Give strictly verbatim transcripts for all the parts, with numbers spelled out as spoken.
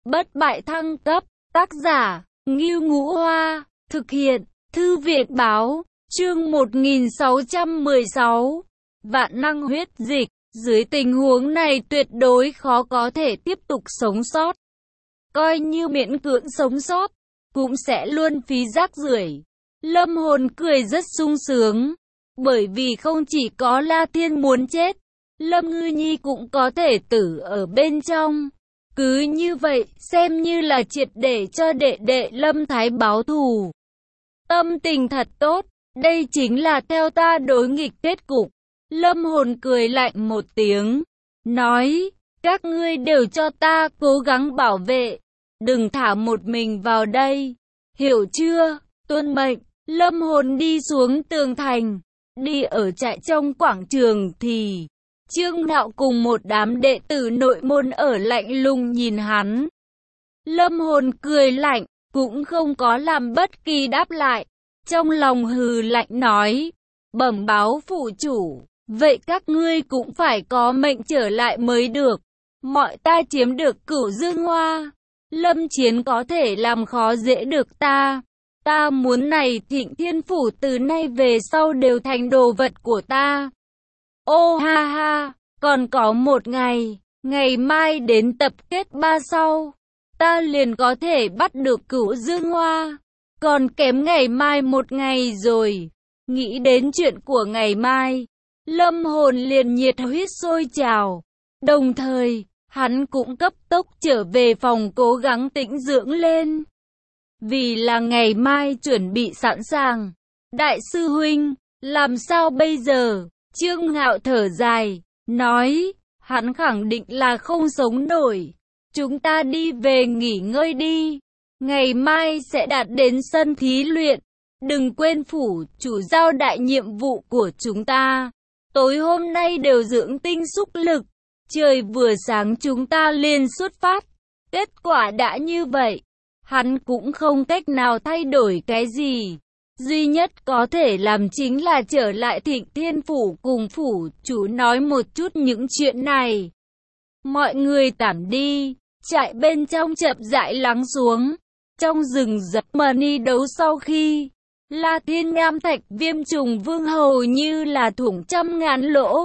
Bất bại thăng cấp, tác giả, Ngưu Ngũ Hoa, thực hiện, Thư viện báo, chương một nghìn sáu trăm mười sáu, vạn năng huyết dịch, dưới tình huống này tuyệt đối khó có thể tiếp tục sống sót. Coi như miễn cưỡng sống sót, cũng sẽ luôn phí rác rưởi. Lâm Hồn cười rất sung sướng, bởi vì không chỉ có La Thiên muốn chết, Lâm Ngư Nhi cũng có thể tử ở bên trong. Cứ như vậy, xem như là triệt để cho đệ đệ Lâm Thái báo thù. Tâm tình thật tốt, đây chính là theo ta đối nghịch kết cục. Lâm Hồn cười lạnh một tiếng, nói, các ngươi đều cho ta cố gắng bảo vệ, đừng thả một mình vào đây, hiểu chưa? Tuân mệnh. Lâm Hồn đi xuống tường thành, đi ở chạy trong quảng trường thì Trương Đạo cùng một đám đệ tử nội môn ở lạnh lùng nhìn hắn. Lâm Hồn cười lạnh, cũng không có làm bất kỳ đáp lại, trong lòng hừ lạnh nói, bẩm báo phủ chủ, vậy các ngươi cũng phải có mệnh trở lại mới được. Mọi ta chiếm được Cửu Dương Hoa, Lâm Chiến có thể làm khó dễ được ta. Ta muốn này Thịnh Thiên Phủ từ nay về sau đều thành đồ vật của ta. Ô ha ha, còn có một ngày, ngày mai đến tập kết ba sau, ta liền có thể bắt được Cửu Dương Hoa. Còn kém ngày mai một ngày rồi. Nghĩ đến chuyện của ngày mai, Lâm Hồn liền nhiệt huyết sôi trào. Đồng thời, hắn cũng cấp tốc trở về phòng cố gắng tĩnh dưỡng lên. Vì là ngày mai chuẩn bị sẵn sàng. Đại sư huynh, làm sao bây giờ? Trương Ngạo thở dài, nói, hắn khẳng định là không sống nổi. Chúng ta đi về nghỉ ngơi đi. Ngày mai sẽ đạt đến sân thí luyện. Đừng quên phủ chủ giao đại nhiệm vụ của chúng ta. Tối hôm nay đều dưỡng tinh xúc lực. Trời vừa sáng chúng ta liền xuất phát. Kết quả đã như vậy. Hắn cũng không cách nào thay đổi cái gì. Duy nhất có thể làm chính là trở lại Thịnh Thiên Phủ cùng phủ chủ nói một chút những chuyện này. Mọi người tản đi, chạy bên trong chậm rãi lắng xuống. Trong rừng giật mani đấu sau khi La Thiên Nham Thạch Viêm Trùng Vương hầu như là thủng trăm ngàn lỗ.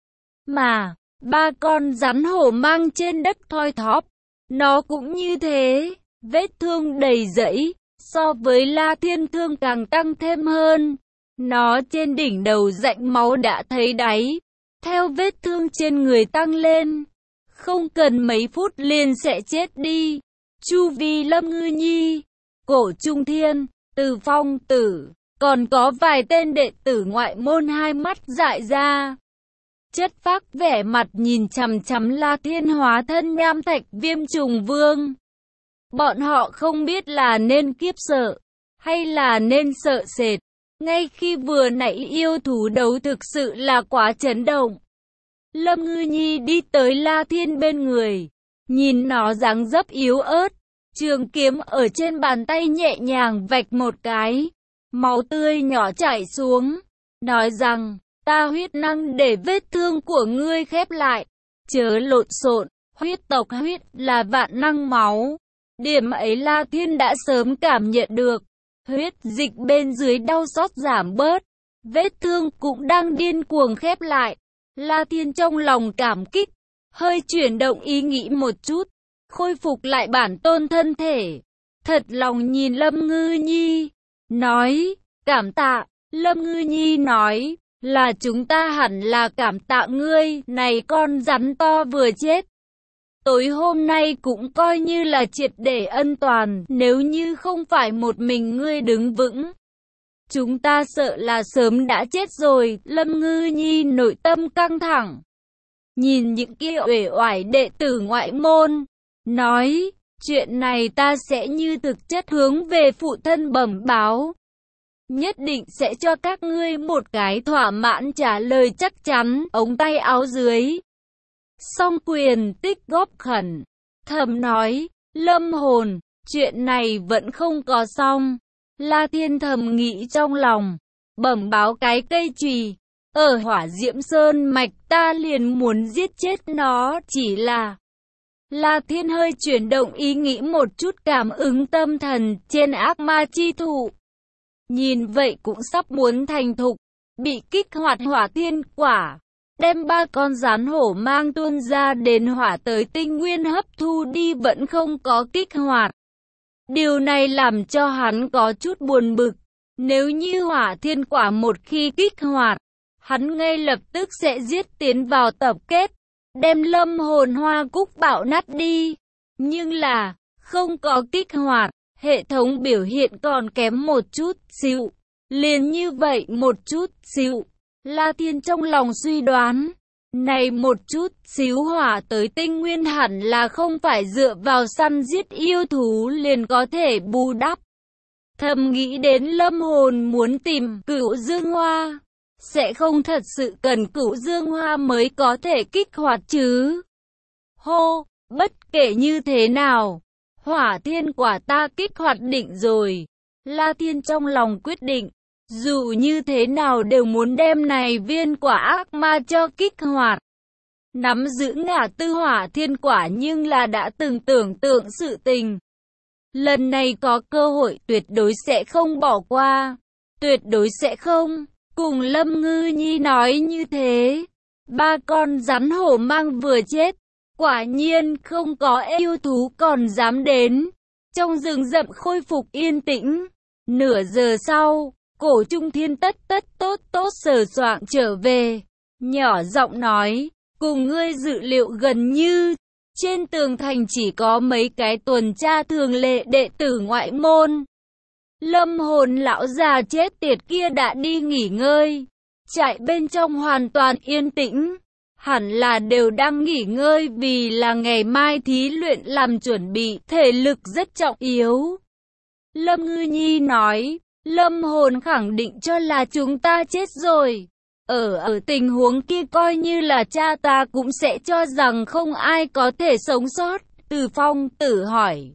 Mà, ba con rắn hổ mang trên đất thoi thóp, nó cũng như thế. Vết thương đầy rẫy, so với La Thiên thương càng tăng thêm hơn. Nó trên đỉnh đầu rãnh máu đã thấy đáy. Theo vết thương trên người tăng lên, không cần mấy phút liền sẽ chết đi. Chu vi Lâm Ngư Nhi, Cổ Trung Thiên, Từ Phong Tử, còn có vài tên đệ tử ngoại môn hai mắt dại ra. Chất phác vẻ mặt nhìn chằm chằm La Thiên hóa thân Nham Thạch Viêm Trùng Vương. Bọn họ không biết là nên kiếp sợ, hay là nên sợ sệt. Ngay khi vừa nãy yêu thú đấu thực sự là quá chấn động. Lâm Ngư Nhi đi tới La Thiên bên người, nhìn nó dáng dấp yếu ớt, trường kiếm ở trên bàn tay nhẹ nhàng vạch một cái, máu tươi nhỏ chảy xuống, nói rằng, ta huyết năng để vết thương của ngươi khép lại, chớ lộn xộn, huyết tộc huyết là vạn năng máu. Điểm ấy La Thiên đã sớm cảm nhận được, huyết dịch bên dưới đau xót giảm bớt, vết thương cũng đang điên cuồng khép lại. La Thiên trong lòng cảm kích, hơi chuyển động ý nghĩ một chút, khôi phục lại bản tôn thân thể. Thật lòng nhìn Lâm Ngư Nhi, nói, cảm tạ. Lâm Ngư Nhi nói, là chúng ta hẳn là cảm tạ ngươi, này con rắn to vừa chết. Tối hôm nay cũng coi như là triệt để ân toàn, nếu như không phải một mình ngươi đứng vững. Chúng ta sợ là sớm đã chết rồi. Lâm Ngư Nhi nội tâm căng thẳng. Nhìn những kia uể oải đệ tử ngoại môn, nói, chuyện này ta sẽ như thực chất hướng về phụ thân bẩm báo. Nhất định sẽ cho các ngươi một cái thỏa mãn trả lời chắc chắn, ống tay áo dưới. Song quyền tích góp khẩn, thầm nói, Lâm Hồn, chuyện này vẫn không có xong. La Thiên thầm nghĩ trong lòng, bẩm báo cái cây chùy, ở Hỏa Diễm Sơn mạch ta liền muốn giết chết nó, chỉ là La Thiên hơi chuyển động ý nghĩ một chút, cảm ứng tâm thần trên ác ma chi thụ. Nhìn vậy cũng sắp muốn thành thục, bị kích hoạt hỏa thiên quả. Đem ba con rắn hổ mang tuôn ra đến hỏa tới tinh nguyên hấp thu đi vẫn không có kích hoạt. Điều này làm cho hắn có chút buồn bực. Nếu như hỏa thiên quả một khi kích hoạt, hắn ngay lập tức sẽ giết tiến vào tập kết, đem lâm hồn hoa cúc bạo nát đi. Nhưng là, không có kích hoạt, hệ thống biểu hiện còn kém một chút xíu. Liền như vậy một chút xíu. La Thiên trong lòng suy đoán, này một chút xíu hỏa tới tinh nguyên hẳn là không phải dựa vào săn giết yêu thú liền có thể bù đắp. Thầm nghĩ đến lâm hồn muốn tìm Cửu Dương Hoa, sẽ không thật sự cần Cửu Dương Hoa mới có thể kích hoạt chứ. Hô, bất kể như thế nào, hỏa thiên quả ta kích hoạt định rồi. La Thiên trong lòng quyết định, dù như thế nào đều muốn đem này viên quả ác ma cho kích hoạt. Nắm giữ ngả tư hỏa thiên quả nhưng là đã từng tưởng tượng sự tình. Lần này có cơ hội tuyệt đối sẽ không bỏ qua. Tuyệt đối sẽ không. Cùng Lâm Ngư Nhi nói như thế. Ba con rắn hổ mang vừa chết. Quả nhiên không có yêu thú còn dám đến. Trong rừng rậm khôi phục yên tĩnh. Nửa giờ sau, Cổ Trung Thiên tất tất tốt tốt sờ soạng trở về. Nhỏ giọng nói, cùng ngươi dự liệu gần như. Trên tường thành chỉ có mấy cái tuần tra thường lệ đệ tử ngoại môn. Lâm hồn lão già chết tiệt kia đã đi nghỉ ngơi. Trại bên trong hoàn toàn yên tĩnh. Hẳn là đều đang nghỉ ngơi vì là ngày mai thí luyện làm chuẩn bị, thể lực rất trọng yếu. Lâm Ngư Nhi nói, Lâm hồn khẳng định cho là chúng ta chết rồi. Ở ở tình huống kia coi như là cha ta cũng sẽ cho rằng không ai có thể sống sót. Từ Phong Tử hỏi.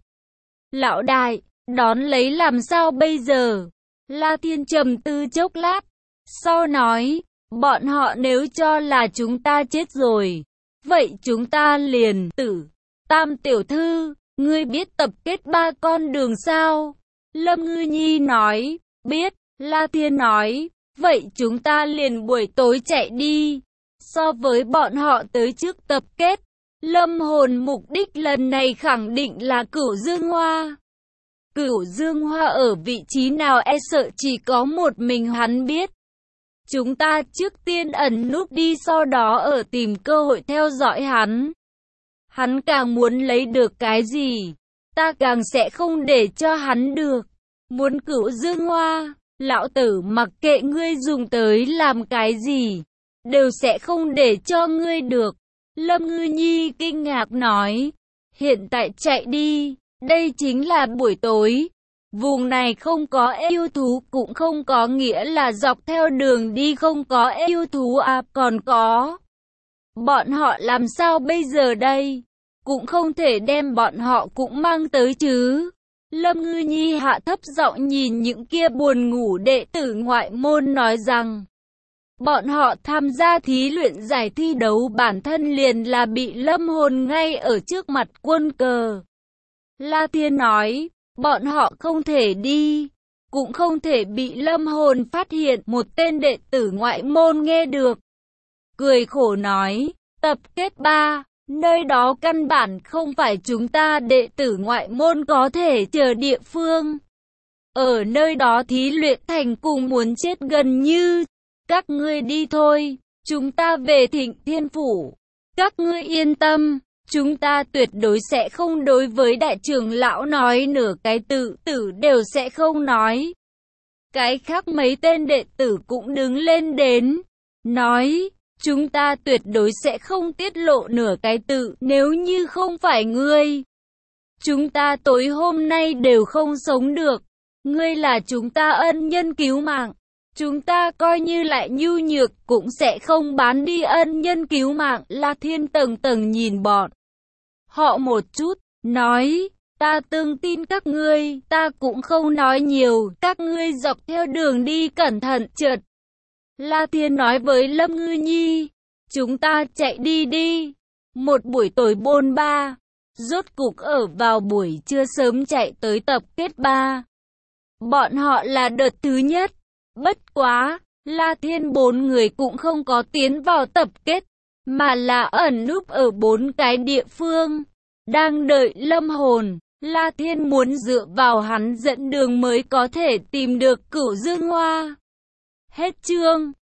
Lão đại, đón lấy làm sao bây giờ? La Thiên trầm tư chốc lát. Sau nói, bọn họ nếu cho là chúng ta chết rồi, vậy chúng ta liền tử. Tam tiểu thư, ngươi biết tập kết ba con đường sao? Lâm Ngư Nhi nói, biết. La Thiên nói, vậy chúng ta liền buổi tối chạy đi. So với bọn họ tới trước tập kết, Lâm hồn mục đích lần này khẳng định là Cửu Dương Hoa. Cửu Dương Hoa ở vị trí nào e sợ chỉ có một mình hắn biết. Chúng ta trước tiên ẩn núp đi, sau đó ở tìm cơ hội theo dõi hắn. Hắn càng muốn lấy được cái gì, ta càng sẽ không để cho hắn được. Muốn Cửu Dương Hoa, lão tử mặc kệ ngươi dùng tới làm cái gì, đều sẽ không để cho ngươi được. Lâm Ngư Nhi kinh ngạc nói, hiện tại chạy đi, đây chính là buổi tối. Vùng này không có yêu thú cũng không có nghĩa là dọc theo đường đi không có yêu thú à, còn có. Bọn họ làm sao bây giờ đây? Cũng không thể đem bọn họ cũng mang tới chứ. Lâm Ngư Nhi hạ thấp giọng nhìn những kia buồn ngủ đệ tử ngoại môn nói rằng, bọn họ tham gia thí luyện giải thi đấu bản thân liền là bị lâm hồn ngay ở trước mặt quân cờ. La Thiên nói, bọn họ không thể đi, cũng không thể bị lâm hồn phát hiện. Một tên đệ tử ngoại môn nghe được, cười khổ nói, tập kết ba, nơi đó căn bản không phải chúng ta đệ tử ngoại môn có thể chờ địa phương. Ở nơi đó thí luyện thành cùng muốn chết gần như. Các ngươi đi thôi, chúng ta về Thịnh Thiên Phủ. Các ngươi yên tâm, chúng ta tuyệt đối sẽ không đối với đại trưởng lão nói nửa cái tự tử đều sẽ không nói. Cái khác mấy tên đệ tử cũng đứng lên đến, nói, chúng ta tuyệt đối sẽ không tiết lộ nửa cái tự, nếu như không phải ngươi, chúng ta tối hôm nay đều không sống được. Ngươi là chúng ta ân nhân cứu mạng, chúng ta coi như lại nhu nhược cũng sẽ không bán đi ân nhân cứu mạng. La Thiên tầng tầng nhìn bọn họ một chút, nói, ta tương tin các ngươi, ta cũng không nói nhiều, các ngươi dọc theo đường đi cẩn thận. Chợt La Thiên nói với Lâm Ngư Nhi, chúng ta chạy đi đi. Một buổi tối bôn ba, rốt cục ở vào buổi trưa sớm chạy tới tập kết ba. Bọn họ là đợt thứ nhất. Bất quá, La Thiên bốn người cũng không có tiến vào tập kết, mà là ẩn núp ở bốn cái địa phương. Đang đợi Lâm Hồn, La Thiên muốn dựa vào hắn dẫn đường mới có thể tìm được Cửu Dương Hoa. Hết chương.